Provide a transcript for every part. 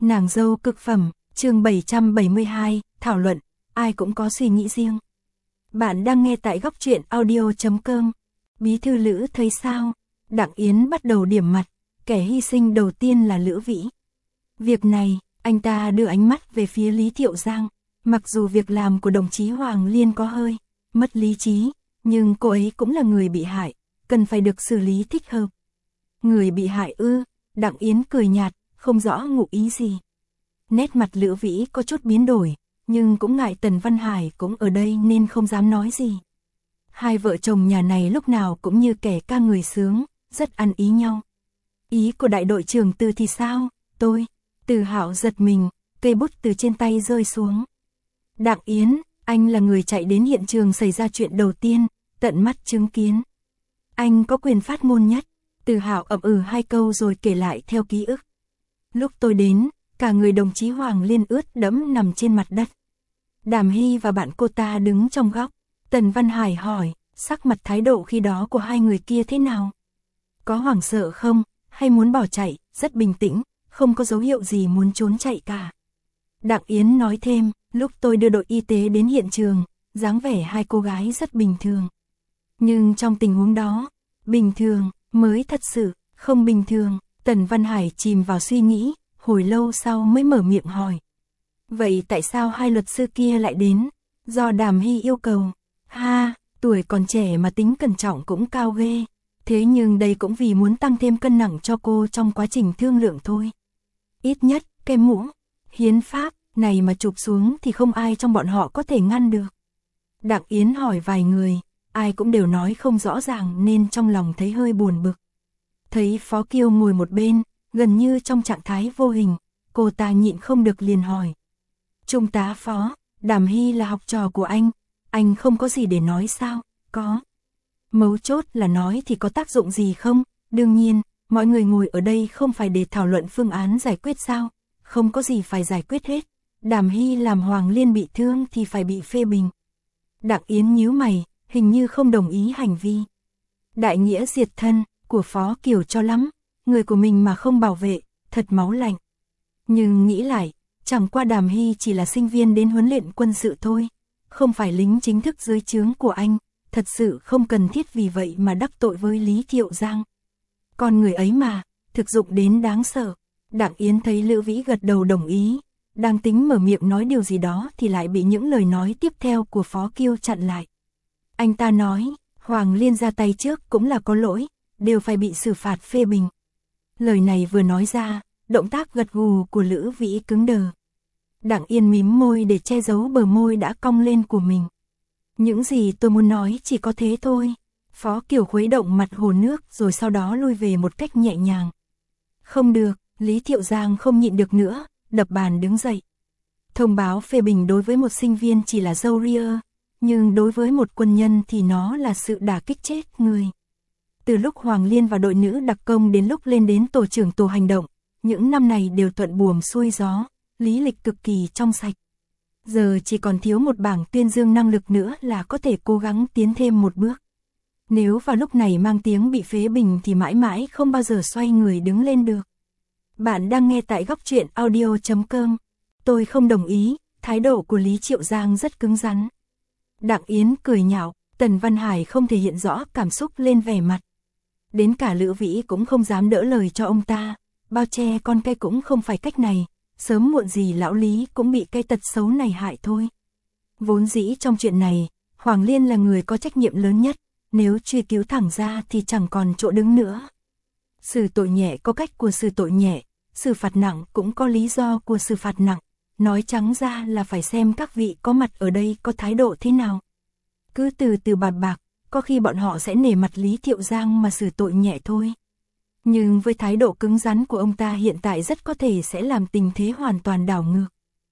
Nàng dâu cực phẩm, chương 772, thảo luận, ai cũng có suy nghĩ riêng. Bạn đang nghe tại góc truyện audio.com. Bí thư Lữ thấy sao? Đặng Yến bắt đầu điểm mặt, kẻ hy sinh đầu tiên là Lữ Vĩ. Việc này, anh ta đưa ánh mắt về phía Lý Thiệu Giang. Mặc dù việc làm của đồng chí Hoàng Liên có hơi mất lý trí, nhưng cô ấy cũng là người bị hại, cần phải được xử lý thích hợp. Người bị hại ư? Đặng Yến cười nhạt, không rõ ngụ ý gì. Nét mặt Lữ Vĩ có chút biến đổi, nhưng cũng ngại Tần Văn Hải cũng ở đây nên không dám nói gì. Hai vợ chồng nhà này lúc nào cũng như kẻ ca người sướng, rất ăn ý nhau. Ý của đại đội trưởng Từ thì sao? Từ Hạo giật mình, cây bút từ trên tay rơi xuống. Đặng Yến, anh là người chạy đến hiện trường xảy ra chuyện đầu tiên, tận mắt chứng kiến. Anh có quyền phát ngôn nhất. Từ Hạo ậm ừ hai câu rồi kể lại theo ký ức. Lúc tôi đến, cả người đồng chí Hoàng Liên ướt đẫm nằm trên mặt đất. Đàm Hy và bạn cô ta đứng trong góc. Tần Văn Hải hỏi, sắc mặt thái độ khi đó của hai người kia thế nào? Có hoảng sợ không, hay muốn bỏ chạy? Rất bình tĩnh, không có dấu hiệu gì muốn trốn chạy cả. Đặng Yến nói thêm, lúc tôi đưa đội y tế đến hiện trường, dáng vẻ hai cô gái rất bình thường. Nhưng trong tình huống đó, bình thường mới thật sự không bình thường. Tần Văn Hải chìm vào suy nghĩ, hồi lâu sau mới mở miệng hỏi. Vậy tại sao hai luật sư kia lại đến? Do Đàm Hy yêu cầu. Ha, tuổi còn trẻ mà tính cẩn trọng cũng cao ghê. Thế nhưng đây cũng vì muốn tăng thêm cân nặng cho cô trong quá trình thương lượng thôi. Ít nhất, cái mũ, hiến pháp này mà chụp xuống thì không ai trong bọn họ có thể ngăn được. Đặng Yến hỏi vài người, ai cũng đều nói không rõ ràng nên trong lòng thấy hơi buồn bực. Thấy Phó Kiêu ngồi một bên, gần như trong trạng thái vô hình, cô ta nhịn không được liền hỏi. Trung tá Phó, Đàm Hy là học trò của anh không có gì để nói sao? Có. Mấu chốt là nói thì có tác dụng gì không? Đương nhiên, mọi người ngồi ở đây không phải để thảo luận phương án giải quyết sao? Không có gì phải giải quyết hết. Đàm Hy làm Hoàng Liên bị thương thì phải bị phê bình. Đặng Yến nhíu mày, hình như không đồng ý hành vi đại nghĩa diệt thân của Phó Kiều cho lắm, người của mình mà không bảo vệ, thật máu lạnh. Nhưng nghĩ lại, chẳng qua Đàm Hy chỉ là sinh viên đến huấn luyện quân sự thôi, không phải lính chính thức dưới trướng của anh, thật sự không cần thiết vì vậy mà đắc tội với Lý Thiệu Giang. Con người ấy mà, thực dụng đến đáng sợ. Đặng Yến thấy Lữ Vĩ gật đầu đồng ý, đang tính mở miệng nói điều gì đó thì lại bị những lời nói tiếp theo của Phó Kiêu chặn lại. Anh ta nói, Hoàng Liên ra tay trước cũng là có lỗi, đều phải bị xử phạt phê bình. Lời này vừa nói ra, động tác gật gù của Lữ Vĩ cứng đờ. Đặng Yên mím môi để che giấu bờ môi đã cong lên của mình. Những gì tôi muốn nói chỉ có thế thôi. Phó Kiều khuấy động mặt hồ nước rồi sau đó lui về một cách nhẹ nhàng. Không được, Lý Thiệu Giang không nhịn được nữa, đập bàn đứng dậy. Thông báo phê bình đối với một sinh viên chỉ là dâu ria, nhưng đối với một quân nhân thì nó là sự đả kích chết người. Từ lúc Hoàng Liên và đội nữ đặc công đến lúc lên đến tổ trưởng tổ hành động, những năm này đều thuận buồm xuôi gió, lý lịch cực kỳ trong sạch. Giờ chỉ còn thiếu một bảng tuyên dương năng lực nữa là có thể cố gắng tiến thêm một bước. Nếu vào lúc này mang tiếng bị phê bình thì mãi mãi không bao giờ xoay người đứng lên được. Bạn đang nghe tại góc truyện audio.com. Tôi không đồng ý, thái độ của Lý Thiệu Giang rất cứng rắn. Đặng Yến cười nhạo, Tần Văn Hải không thể hiện rõ cảm xúc lên vẻ mặt. Đến cả Lữ Vĩ cũng không dám đỡ lời cho ông ta, bao che con cây cũng không phải cách này, sớm muộn gì lão Lý cũng bị cái tật xấu này hại thôi. Vốn dĩ trong chuyện này, Hoàng Liên là người có trách nhiệm lớn nhất, nếu truy cứu thẳng ra thì chẳng còn chỗ đứng nữa. Xử tội nhẹ có cách của xử tội nhẹ, xử phạt nặng cũng có lý do của xử phạt nặng. Nói trắng ra là phải xem các vị có mặt ở đây có thái độ thế nào. Cứ từ từ bạt bạc, có khi bọn họ sẽ nể mặt Lý Thiệu Giang mà xử tội nhẹ thôi. Nhưng với thái độ cứng rắn của ông ta hiện tại rất có thể sẽ làm tình thế hoàn toàn đảo ngược.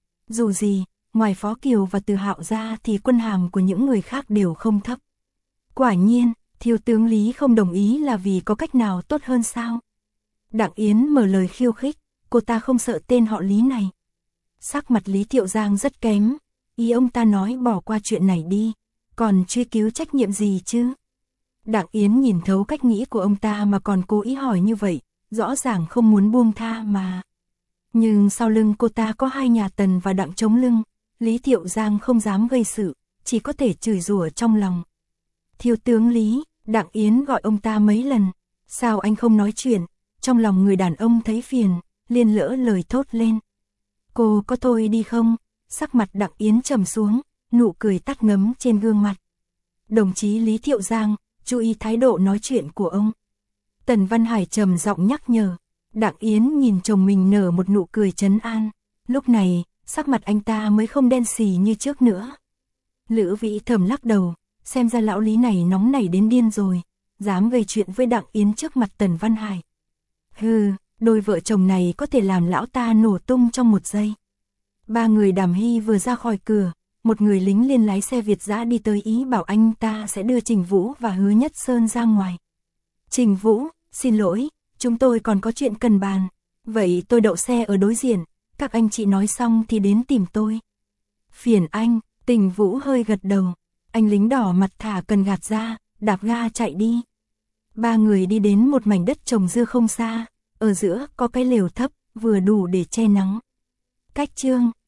Dù gì, ngoài Phó Kiều và Từ Hạo ra thì quân hàm của những người khác đều không thấp. Quả nhiên, thiếu tướng Lý không đồng ý là vì có cách nào tốt hơn sao? Đặng Yến mở lời khiêu khích, cô ta không sợ tên họ Lý này. Sắc mặt Lý Thiệu Giang rất kém, ý ông ta nói bỏ qua chuyện này đi, còn truy cứu trách nhiệm gì chứ? Đặng Yến nhìn thấu cách nghĩ của ông ta mà còn cố ý hỏi như vậy, rõ ràng không muốn buông tha mà. Nhưng sau lưng cô ta có hai nhà Tần và Đặng chống lưng, Lý Thiệu Giang không dám gây sự, chỉ có thể chửi rủa trong lòng. Thiếu tướng Lý, Đặng Yến gọi ông ta mấy lần, sao anh không nói chuyện, trong lòng người đàn ông thấy phiền, liền lỡ lời thốt lên. Cô có thôi đi không? Sắc mặt Đặng Yến trầm xuống, nụ cười tắt ngấm trên gương mặt. Đồng chí Lý Thiệu Giang, chú ý thái độ nói chuyện của ông. Tần Văn Hải trầm giọng nhắc nhở. Đặng Yến nhìn chồng mình nở một nụ cười trấn an. Lúc này, sắc mặt anh ta mới không đen xì như trước nữa. Lữ Vĩ thầm lắc đầu, xem ra lão Lý này nóng nảy đến điên rồi, dám gây chuyện với Đặng Yến trước mặt Tần Văn Hải. Hừ, đôi vợ chồng này có thể làm lão ta nổ tung trong một giây. Ba người Đàm Hy vừa ra khỏi cửa, một người lính liền lái xe Việt dã đi tới ý bảo anh ta sẽ đưa Trình Vũ và Hứa Nhất Sơn ra ngoài. Trình Vũ, xin lỗi, chúng tôi còn có chuyện cần bàn. Vậy tôi đậu xe ở đối diện, các anh chị nói xong thì đến tìm tôi. Phiền anh, Trình Vũ hơi gật đầu. Anh lính đỏ mặt thả cần gạt ra, đạp ga chạy đi. Ba người đi đến một mảnh đất trồng dưa không xa, ở giữa có cái lều thấp, vừa đủ để che nắng. Cách chương